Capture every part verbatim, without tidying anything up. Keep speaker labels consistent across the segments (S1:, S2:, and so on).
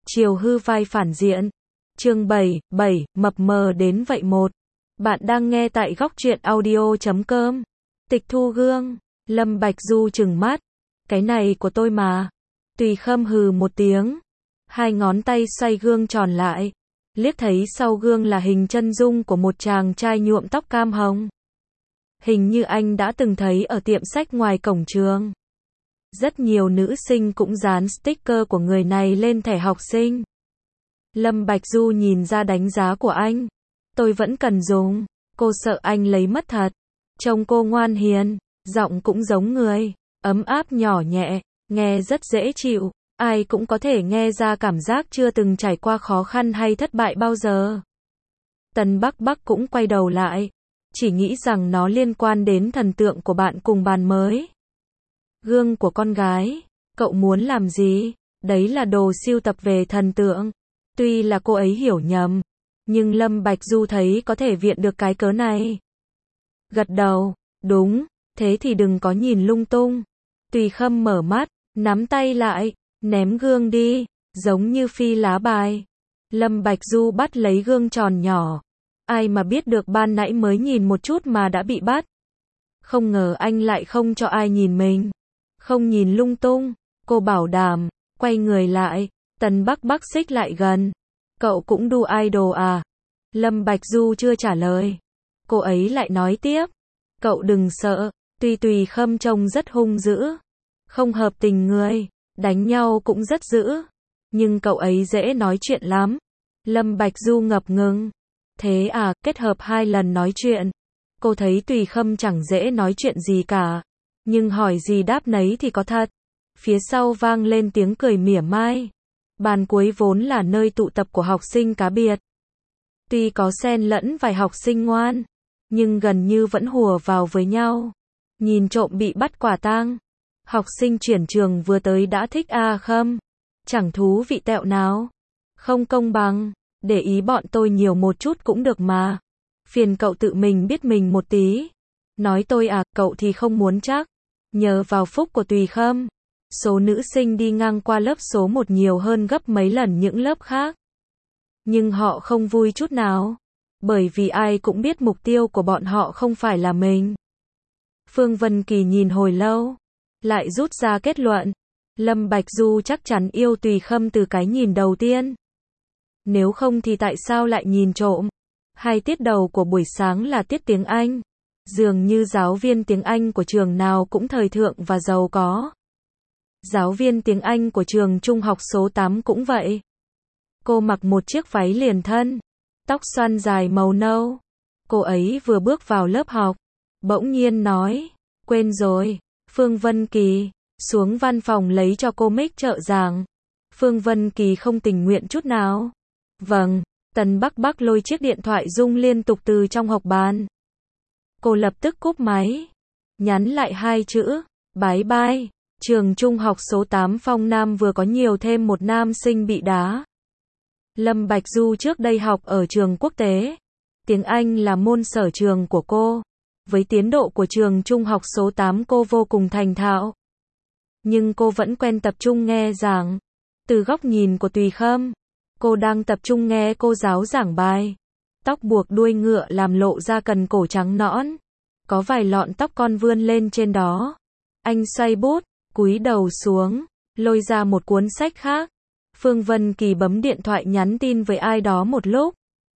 S1: Chiều hư vai phản diện. Chương bảy, bảy, mập mờ đến vậy một. Bạn đang nghe tại góc truyện audio chấm com. Tịch thu gương. Lâm Bạch Du trừng mắt. Cái này của tôi mà. Tùy Khâm hừ một tiếng. Hai ngón tay xoay gương tròn lại. Liếc thấy sau gương là hình chân dung của một chàng trai nhuộm tóc cam hồng. Hình như anh đã từng thấy ở tiệm sách ngoài cổng trường. Rất nhiều nữ sinh cũng dán sticker của người này lên thẻ học sinh. Lâm Bạch Du nhìn ra đánh giá của anh. Tôi vẫn cần dùng. Cô sợ anh lấy mất thật. Trông cô ngoan hiền, giọng cũng giống người, ấm áp nhỏ nhẹ, nghe rất dễ chịu. Ai cũng có thể nghe ra cảm giác chưa từng trải qua khó khăn hay thất bại bao giờ. Tần Bắc Bắc cũng quay đầu lại. Chỉ nghĩ rằng nó liên quan đến thần tượng của bạn cùng bàn mới. Gương của con gái. Cậu muốn làm gì? Đấy là đồ sưu tập về thần tượng. Tuy là cô ấy hiểu nhầm. Nhưng Lâm Bạch Du thấy có thể viện được cái cớ này. Gật đầu. Đúng. Thế thì đừng có nhìn lung tung. Tùy Khâm mở mắt. Nắm tay lại. Ném gương đi. Giống như phi lá bài. Lâm Bạch Du bắt lấy gương tròn nhỏ. Ai mà biết được ban nãy mới nhìn một chút mà đã bị bắt. Không ngờ anh lại không cho ai nhìn mình. Không nhìn lung tung. Cô bảo đảm. Quay người lại. Tần Bắc Bắc xích lại gần. Cậu cũng đu idol à? Lâm Bạch Du chưa trả lời. Cô ấy lại nói tiếp. Cậu đừng sợ. Tuy Tùy Khâm trông rất hung dữ. Không hợp tình người. Đánh nhau cũng rất dữ. Nhưng cậu ấy dễ nói chuyện lắm. Lâm Bạch Du ngập ngừng. Thế à, kết hợp hai lần nói chuyện. Cô thấy Tùy Khâm chẳng dễ nói chuyện gì cả. Nhưng hỏi gì đáp nấy thì có thật. Phía sau vang lên tiếng cười mỉa mai. Bàn cuối vốn là nơi tụ tập của học sinh cá biệt. Tuy có xen lẫn vài học sinh ngoan. Nhưng gần như vẫn hùa vào với nhau. Nhìn trộm bị bắt quả tang. Học sinh chuyển trường vừa tới đã thích A Khâm. Chẳng thú vị tẹo nào. Không công bằng. Để ý bọn tôi nhiều một chút cũng được mà. Phiền cậu tự mình biết mình một tí. Nói tôi à, cậu thì không muốn chắc. Nhờ vào phúc của Tùy Khâm. Số nữ sinh đi ngang qua lớp số một nhiều hơn gấp mấy lần những lớp khác. Nhưng họ không vui chút nào. Bởi vì ai cũng biết mục tiêu của bọn họ không phải là mình. Phương Vân Kỳ nhìn hồi lâu. Lại rút ra kết luận. Lâm Bạch Du chắc chắn yêu Tùy Khâm từ cái nhìn đầu tiên. Nếu không thì tại sao lại nhìn trộm? Hai tiết đầu của buổi sáng là tiết tiếng Anh. Dường như giáo viên tiếng Anh của trường nào cũng thời thượng và giàu có. Giáo viên tiếng Anh của trường trung học số tám cũng vậy. Cô mặc một chiếc váy liền thân. Tóc xoăn dài màu nâu. Cô ấy vừa bước vào lớp học. Bỗng nhiên nói. Quên rồi. Phương Vân Kỳ. Xuống văn phòng lấy cho cô mic trợ giảng. Phương Vân Kỳ không tình nguyện chút nào. Vâng. Tần Bắc Bắc lôi chiếc điện thoại rung liên tục từ trong học bàn. Cô lập tức cúp máy. Nhắn lại hai chữ. Bye bye. Trường trung học số tám Phong Nam vừa có nhiều thêm một nam sinh bị đá. Lâm Bạch Du trước đây học ở trường quốc tế. Tiếng Anh là môn sở trường của cô. Với tiến độ của trường trung học số tám cô vô cùng thành thạo. Nhưng cô vẫn quen tập trung nghe giảng. Từ góc nhìn của Tùy Khâm. Cô đang tập trung nghe cô giáo giảng bài. Tóc buộc đuôi ngựa làm lộ ra cần cổ trắng nõn. Có vài lọn tóc con vươn lên trên đó. Anh xoay bút, cúi đầu xuống, lôi ra một cuốn sách khác. Phương Vân Kỳ bấm điện thoại nhắn tin với ai đó một lúc.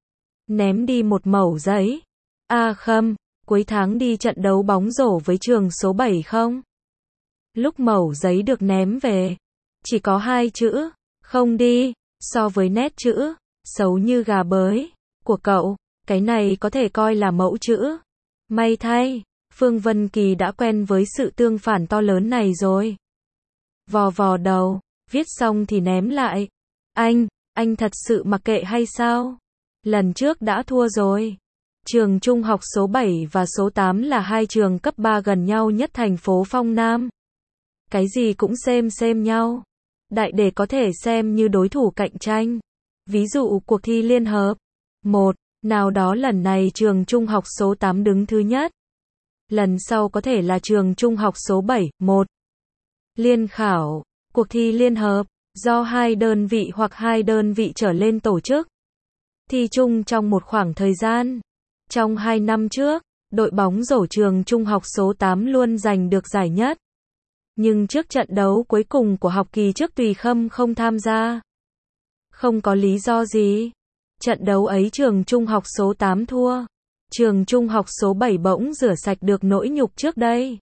S1: Ném đi một mẩu giấy. A Khâm, cuối tháng đi trận đấu bóng rổ với trường số bảy không? Lúc mẩu giấy được ném về, chỉ có hai chữ, không đi. So với nét chữ, xấu như gà bới, của cậu, cái này có thể coi là mẫu chữ. May thay, Phương Vân Kỳ đã quen với sự tương phản to lớn này rồi. Vò vò đầu, viết xong thì ném lại. Anh, anh thật sự mặc kệ hay sao? Lần trước đã thua rồi. Trường trung học số bảy và số tám là hai trường cấp ba gần nhau nhất thành phố Phong Nam. Cái gì cũng xem xem nhau. Đại để có thể xem như đối thủ cạnh tranh. Ví dụ cuộc thi liên hợp. Một, nào đó lần này trường trung học số tám đứng thứ nhất. Lần sau có thể là trường trung học số bảy, một. Liên khảo, cuộc thi liên hợp. do hai đơn vị hoặc hai đơn vị trở lên tổ chức, thi chung trong một khoảng thời gian. Trong hai năm trước, đội bóng rổ trường trung học số tám luôn giành được giải nhất. Nhưng trước trận đấu cuối cùng của học kỳ trước Tùy Khâm không tham gia. Không có lý do gì. Trận đấu ấy trường trung học số tám thua. Trường trung học số bảy bỗng rửa sạch được nỗi nhục trước đây.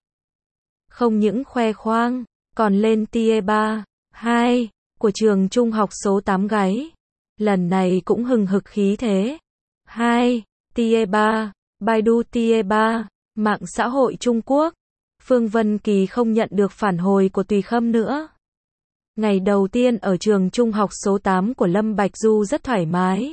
S1: Không những khoe khoang, còn lên tier ba, hai của trường trung học số tám gáy. Lần này cũng hừng hực khí thế. hai. tier ba, Baidu tier ba, mạng xã hội Trung Quốc. Phương Vân Kỳ không nhận được phản hồi của Tùy Khâm nữa. Ngày đầu tiên ở trường trung học số tám của Lâm Bạch Du rất thoải mái.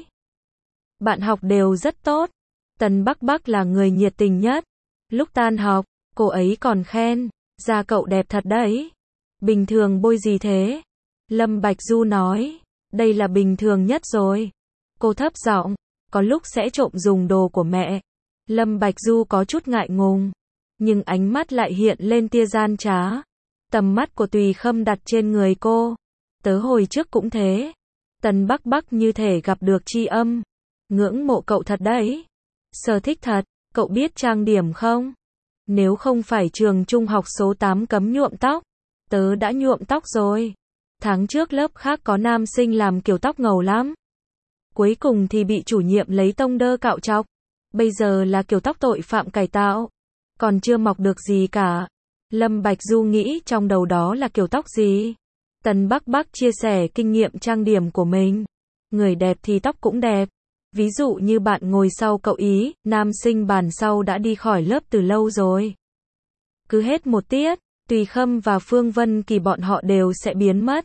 S1: Bạn học đều rất tốt. Tần Bắc Bắc là người nhiệt tình nhất. Lúc tan học, cô ấy còn khen, da cậu đẹp thật đấy. Bình thường bôi gì thế? Lâm Bạch Du nói, đây là bình thường nhất rồi. Cô thấp giọng, có lúc sẽ trộm dùng đồ của mẹ. Lâm Bạch Du có chút ngại ngùng, nhưng ánh mắt lại hiện lên tia gian trá. Tầm mắt của Tùy Khâm đặt trên người cô. Tớ hồi trước cũng thế. Tần Bắc Bắc như thể gặp được tri âm. Ngưỡng mộ cậu thật đấy. Sở thích thật, cậu biết trang điểm không? Nếu không phải trường trung học số tám cấm nhuộm tóc, tớ đã nhuộm tóc rồi. Tháng trước lớp khác có nam sinh làm kiểu tóc ngầu lắm. Cuối cùng thì bị chủ nhiệm lấy tông đơ cạo chọc. Bây giờ là kiểu tóc tội phạm cải tạo. Còn chưa mọc được gì cả. Lâm Bạch Du nghĩ trong đầu đó là kiểu tóc gì? Tần Bắc Bắc chia sẻ kinh nghiệm trang điểm của mình. Người đẹp thì tóc cũng đẹp. Ví dụ như bạn ngồi sau cậu ý, nam sinh bàn sau đã đi khỏi lớp từ lâu rồi. Cứ hết một tiết, Tùy Khâm và Phương Vân Kỳ bọn họ đều sẽ biến mất.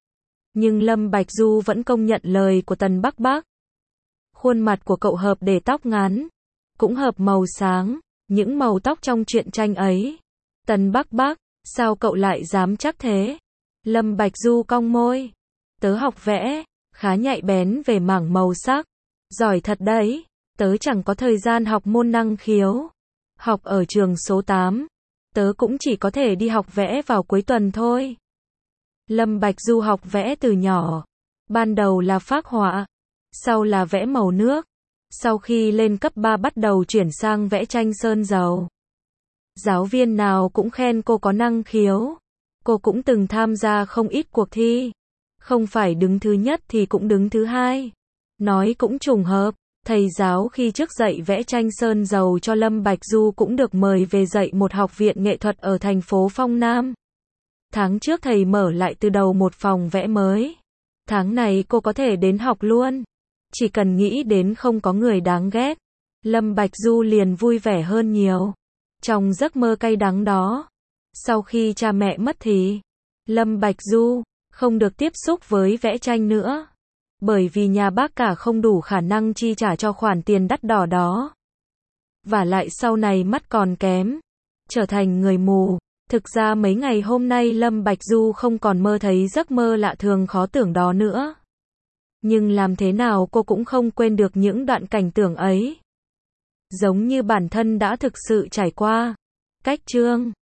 S1: Nhưng Lâm Bạch Du vẫn công nhận lời của Tần Bắc Bắc. Khuôn mặt của cậu hợp để tóc ngắn, cũng hợp màu sáng, những màu tóc trong truyện tranh ấy. Tần Bắc Bắc, sao cậu lại dám chắc thế? Lâm Bạch Du cong môi. Tớ học vẽ, khá nhạy bén về mảng màu sắc. Giỏi thật đấy, tớ chẳng có thời gian học môn năng khiếu. Học ở trường số tám, tớ cũng chỉ có thể đi học vẽ vào cuối tuần thôi. Lâm Bạch Du học vẽ từ nhỏ. Ban đầu là phác họa, sau là vẽ màu nước. Sau khi lên cấp ba bắt đầu chuyển sang vẽ tranh sơn dầu. Giáo viên nào cũng khen cô có năng khiếu. Cô cũng từng tham gia không ít cuộc thi. Không phải đứng thứ nhất thì cũng đứng thứ hai. Nói cũng trùng hợp, thầy giáo khi trước dạy vẽ tranh sơn dầu cho Lâm Bạch Du cũng được mời về dạy một học viện nghệ thuật ở thành phố Phong Nam. Tháng trước thầy mở lại từ đầu một phòng vẽ mới. Tháng này cô có thể đến học luôn. Chỉ cần nghĩ đến không có người đáng ghét, Lâm Bạch Du liền vui vẻ hơn nhiều. Trong giấc mơ cay đắng đó, sau khi cha mẹ mất thì Lâm Bạch Du không được tiếp xúc với vẽ tranh nữa. Bởi vì nhà bác cả không đủ khả năng chi trả cho khoản tiền đắt đỏ đó. Và lại sau này mắt còn kém, trở thành người mù. Thực ra mấy ngày hôm nay Lâm Bạch Du không còn mơ thấy giấc mơ lạ thường khó tưởng đó nữa. Nhưng làm thế nào cô cũng không quên được những đoạn cảnh tưởng ấy. Giống như bản thân đã thực sự trải qua. Cách chương